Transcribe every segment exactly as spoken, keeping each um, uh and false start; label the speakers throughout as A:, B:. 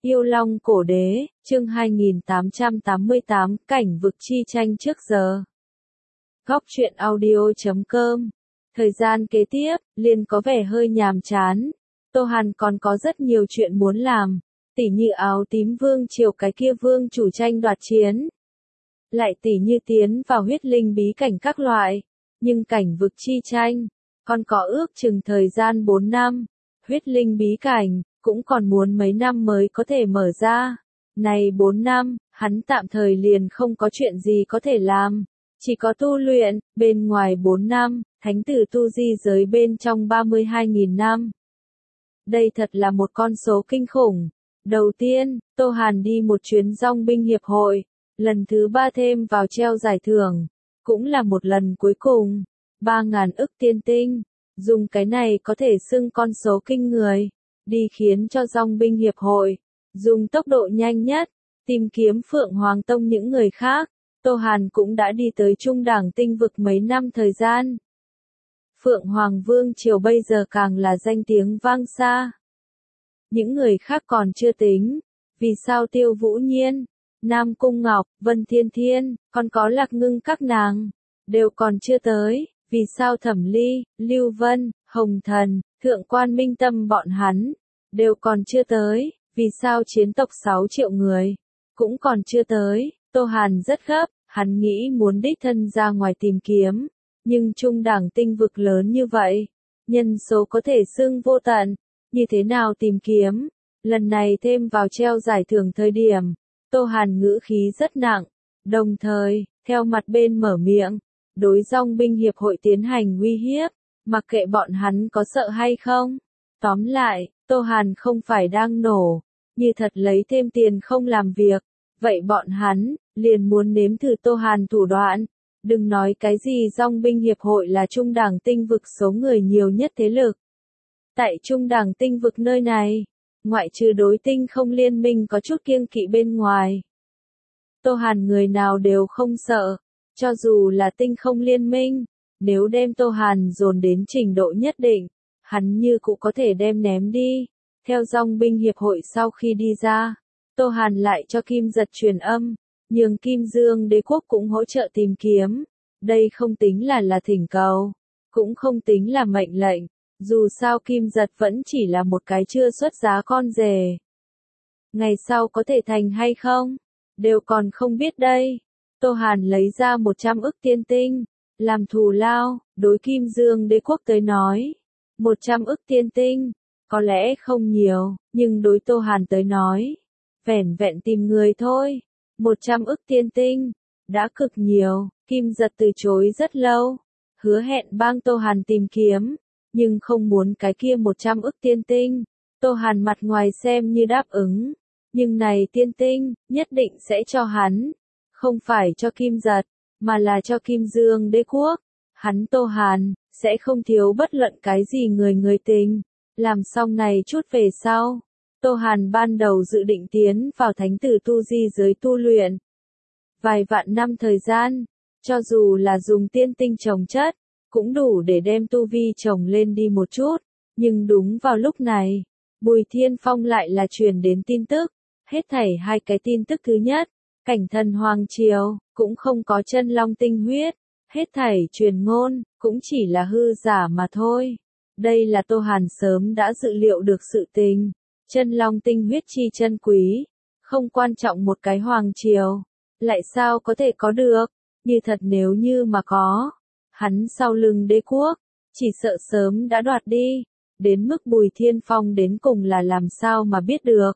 A: Yêu Long Cổ Đế, chương hai nghìn tám trăm tám mươi tám, cảnh vực chi tranh trước giờ. Góc truyện audio chấm com. Thời gian kế tiếp, liền có vẻ hơi nhàm chán. Tô Hàn còn có rất nhiều chuyện muốn làm, tỉ như áo tím vương triều cái kia vương chủ tranh đoạt chiến. Lại tỉ như tiến vào huyết linh bí cảnh các loại. Nhưng cảnh vực chi tranh, còn có ước chừng thời gian bốn năm. Huyết linh bí cảnh, cũng còn muốn mấy năm mới có thể mở ra. Này bốn năm, hắn tạm thời liền không có chuyện gì có thể làm. Chỉ có tu luyện, bên ngoài bốn năm, thánh tử tu di giới bên trong ba mươi hai nghìn năm. Đây thật là một con số kinh khủng. Đầu tiên, Tô Hàn đi một chuyến dong binh hiệp hội. Lần thứ ba thêm vào treo giải thưởng. Cũng là một lần cuối cùng. Ba ngàn ức tiên tinh. Dùng cái này có thể xưng con số kinh người. Đi khiến cho dong binh hiệp hội. Dùng tốc độ nhanh nhất. Tìm kiếm Phượng Hoàng Tông những người khác. Tô Hàn cũng đã đi tới trung đẳng tinh vực mấy năm thời gian. Phượng Hoàng Vương triều bây giờ càng là danh tiếng vang xa. Những người khác còn chưa tính. Vì sao Tiêu Vũ Nhiên, Nam Cung Ngọc, Vân Thiên Thiên, còn có Lạc Ngưng các nàng, đều còn chưa tới. Vì sao Thẩm Ly, Lưu Vân, Hồng Thần, Thượng Quan Minh Tâm bọn hắn, đều còn chưa tới. Vì sao chiến tộc sáu triệu người, cũng còn chưa tới. Tô Hàn rất gấp, hắn nghĩ muốn đích thân ra ngoài tìm kiếm. Nhưng trung đẳng tinh vực lớn như vậy, nhân số có thể xưng vô tận, như thế nào tìm kiếm? Lần này thêm vào treo giải thưởng thời điểm, Tô Hàn ngữ khí rất nặng, đồng thời, theo mặt bên mở miệng, đối dong binh hiệp hội tiến hành uy hiếp, mặc kệ bọn hắn có sợ hay không. Tóm lại, Tô Hàn không phải đang nổ, như thật lấy thêm tiền không làm việc, vậy bọn hắn, liền muốn nếm thử Tô Hàn thủ đoạn. Đừng nói cái gì dong binh hiệp hội là trung đẳng tinh vực số người nhiều nhất thế lực. Tại trung đẳng tinh vực nơi này, ngoại trừ đối tinh không liên minh có chút kiêng kỵ bên ngoài. Tô Hàn người nào đều không sợ, cho dù là tinh không liên minh, nếu đem Tô Hàn dồn đến trình độ nhất định, hắn như cũng có thể đem ném đi. Theo dong binh hiệp hội sau khi đi ra, Tô Hàn lại cho Kim Giật truyền âm, nhường Kim Dương đế quốc cũng hỗ trợ tìm kiếm. Đây không tính là là thỉnh cầu, cũng không tính là mệnh lệnh, dù sao Kim Giật vẫn chỉ là một cái chưa xuất giá con rể. Ngày sau có thể thành hay không, đều còn không biết đây. Tô Hàn lấy ra một trăm ức tiên tinh, làm thù lao. Đối Kim Dương đế quốc tới nói, một trăm ức tiên tinh, có lẽ không nhiều, nhưng đối Tô Hàn tới nói, vẻn vẹn tìm người thôi. một trăm ức tiên tinh, đã cực nhiều. Kim Giật từ chối rất lâu, hứa hẹn bang Tô Hàn tìm kiếm, nhưng không muốn cái kia một trăm ức tiên tinh. Tô Hàn mặt ngoài xem như đáp ứng, nhưng này tiên tinh, nhất định sẽ cho hắn, không phải cho Kim Giật, mà là cho Kim Dương đế quốc. Hắn Tô Hàn, sẽ không thiếu bất luận cái gì người người tình. Làm xong này chút về sau, Tô Hàn ban đầu dự định tiến vào thánh tử tu di giới tu luyện. Vài vạn năm thời gian, cho dù là dùng tiên tinh trồng chất, cũng đủ để đem tu vi trồng lên đi một chút. Nhưng đúng vào lúc này, Bùi Thiên Phong lại là truyền đến tin tức. Hết thảy hai cái tin tức thứ nhất, cảnh thần Hoàng Triều, cũng không có chân long tinh huyết. Hết thảy truyền ngôn, cũng chỉ là hư giả mà thôi. Đây là Tô Hàn sớm đã dự liệu được sự tình. Chân long tinh huyết chi chân quý, không quan trọng một cái Hoàng Triều, lại sao có thể có được, như thật nếu như mà có, hắn sau lưng đế quốc, chỉ sợ sớm đã đoạt đi, đến mức Bùi Thiên Phong đến cùng là làm sao mà biết được.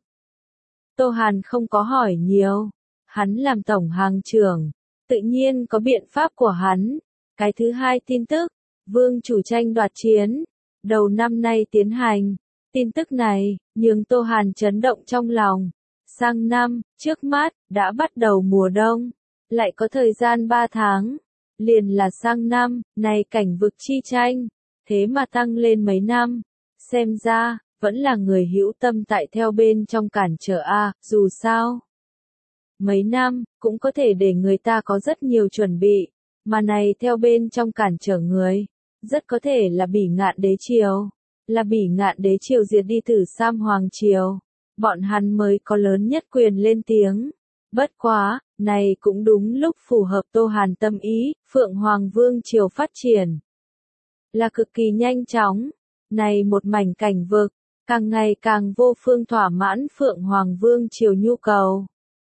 A: Tô Hàn không có hỏi nhiều, hắn làm tổng hàng trưởng, tự nhiên có biện pháp của hắn. Cái thứ hai tin tức, vương chủ tranh đoạt chiến, đầu năm nay tiến hành. Tin tức này, nhường Tô Hàn chấn động trong lòng. Sang năm, trước mắt, đã bắt đầu mùa đông. Lại có thời gian ba tháng. Liền là sang năm, này cảnh vực chi tranh. Thế mà tăng lên mấy năm. Xem ra, vẫn là người hữu tâm tại theo bên trong cản trở A, dù sao. Mấy năm, cũng có thể để người ta có rất nhiều chuẩn bị. Mà này theo bên trong cản trở người. Rất có thể là Bỉ Ngạn đế triều. Là Bỉ Ngạn đế triều diệt đi Tử Sam Hoàng triều. bọn hắn mới có lớn nhất quyền lên tiếng. Bất quá, này cũng đúng lúc phù hợp Tô Hàn tâm ý, Phượng Hoàng Vương triều phát triển là cực kỳ nhanh chóng. Này một mảnh cảnh vực, càng ngày càng vô phương thỏa mãn Phượng Hoàng Vương triều nhu cầu.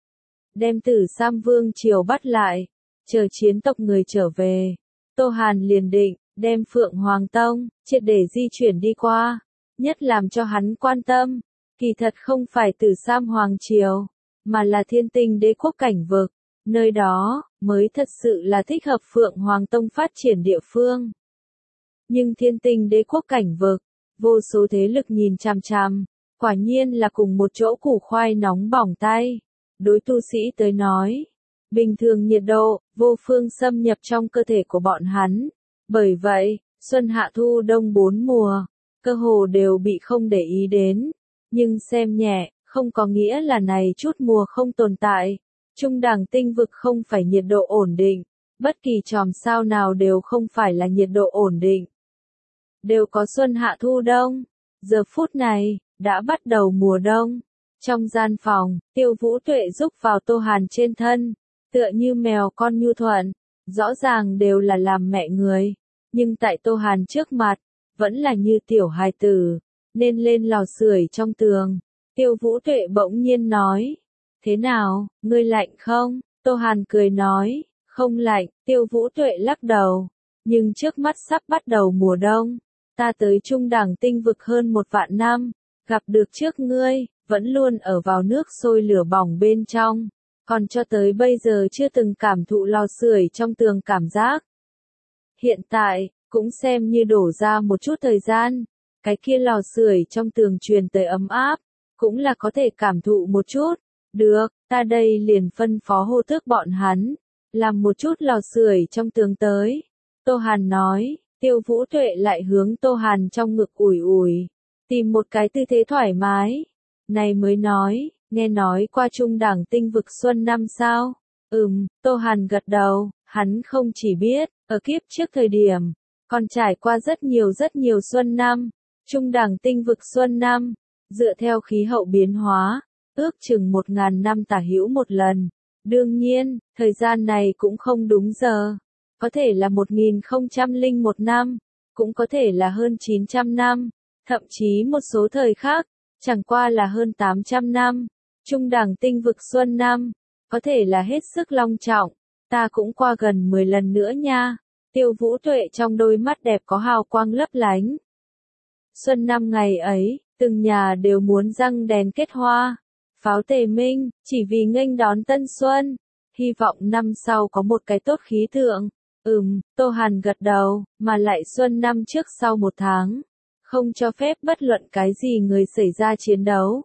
A: Đem Tử Sam Vương triều bắt lại, chờ chiến tộc người trở về, Tô Hàn liền định đem Phượng Hoàng Tông triệt để di chuyển đi qua. Nhất làm cho hắn quan tâm, kỳ thật không phải Tử Sam Hoàng triều, mà là Thiên Tinh Đế quốc cảnh vực, nơi đó mới thật sự là thích hợp Phượng Hoàng Tông phát triển địa phương. Nhưng Thiên Tinh Đế quốc cảnh vực, vô số thế lực nhìn chằm chằm, quả nhiên là cùng một chỗ củ khoai nóng bỏng tay. Đối tu sĩ tới nói, bình thường nhiệt độ, vô phương xâm nhập trong cơ thể của bọn hắn. Bởi vậy, xuân hạ thu đông bốn mùa, cơ hồ đều bị không để ý đến. Nhưng xem nhẹ, không có nghĩa là này chút mùa không tồn tại. Trung đẳng tinh vực không phải nhiệt độ ổn định, bất kỳ chòm sao nào đều không phải là nhiệt độ ổn định. Đều có xuân hạ thu đông. Giờ phút này, đã bắt đầu mùa đông. Trong gian phòng, Tiêu Vũ Tuệ rúc vào Tô Hàn trên thân, tựa như mèo con nhu thuận, rõ ràng đều là làm mẹ người, nhưng tại Tô Hàn trước mặt, vẫn là như tiểu hài tử, nên lên lò sưởi trong tường. Tiêu Vũ Tuệ bỗng nhiên nói, thế nào, ngươi lạnh không? Tô Hàn cười nói, không lạnh. Tiêu Vũ Tuệ lắc đầu, nhưng trước mắt sắp bắt đầu mùa đông, ta tới trung đẳng tinh vực hơn một vạn năm, gặp được trước ngươi, vẫn luôn ở vào nước sôi lửa bỏng bên trong, còn cho tới bây giờ chưa từng cảm thụ lò sưởi trong tường cảm giác. Hiện tại, cũng xem như đổ ra một chút thời gian, cái kia lò sưởi trong tường truyền tới ấm áp, cũng là có thể cảm thụ một chút. Được, ta đây liền phân phó hô tước bọn hắn, làm một chút lò sưởi trong tường tới. Tô Hàn nói, Tiêu Vũ Tuệ lại hướng Tô Hàn trong ngực ủi ủi, tìm một cái tư thế thoải mái. Này mới nói, nghe nói qua trung đẳng tinh vực xuân năm sao? Ừm, Tô Hàn gật đầu, hắn không chỉ biết, ở kiếp trước thời điểm, còn trải qua rất nhiều rất nhiều xuân năm, trung đẳng tinh vực xuân năm, dựa theo khí hậu biến hóa, ước chừng một ngàn năm tả hữu một lần. Đương nhiên, thời gian này cũng không đúng giờ, có thể là một nghìn không trăm lẻ một năm, cũng có thể là hơn chín trăm năm, thậm chí một số thời khác, chẳng qua là hơn tám trăm năm. Trung đẳng tinh vực xuân năm, có thể là hết sức long trọng, ta cũng qua gần mười lần nữa nha. Tiêu Vũ Tuệ trong đôi mắt đẹp có hào quang lấp lánh. Xuân năm ngày ấy, từng nhà đều muốn răng đèn kết hoa, pháo tề minh, chỉ vì nghênh đón tân xuân, hy vọng năm sau có một cái tốt khí tượng. Ừm, Tô Hàn gật đầu, mà lại xuân năm trước sau một tháng, không cho phép bất luận cái gì người xảy ra chiến đấu.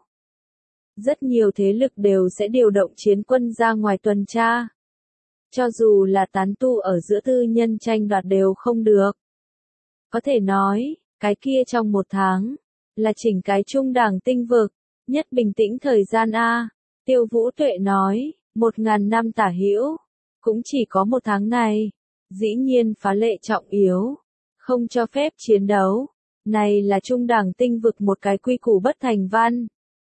A: Rất nhiều thế lực đều sẽ điều động chiến quân ra ngoài tuần tra. Cho dù là tán tu ở giữa tư nhân tranh đoạt đều không được. Có thể nói, cái kia trong một tháng, là chỉnh cái trung đẳng tinh vực, nhất bình tĩnh thời gian A. Tiêu Vũ Tuệ nói, một ngàn năm tả hữu, cũng chỉ có một tháng này, dĩ nhiên phá lệ trọng yếu, không cho phép chiến đấu. Này là trung đẳng tinh vực một cái quy củ bất thành văn.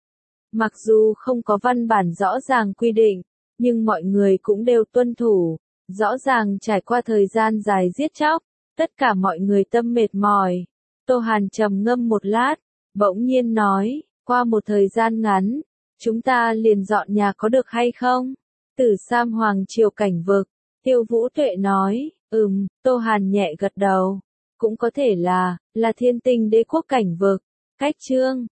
A: Mặc dù không có văn bản rõ ràng quy định, nhưng mọi người cũng đều tuân thủ. Rõ ràng trải qua thời gian dài giết chóc, tất cả mọi người tâm mệt mỏi. Tô Hàn trầm ngâm một lát, bỗng nhiên nói, qua một thời gian ngắn, chúng ta liền dọn nhà có được hay không? Tử Sam Hoàng triều cảnh vực, Tiêu Vũ Tuệ nói, ừm, Tô Hàn nhẹ gật đầu. Cũng có thể là, là Thiên Tinh Đế quốc cảnh vực. Cách chương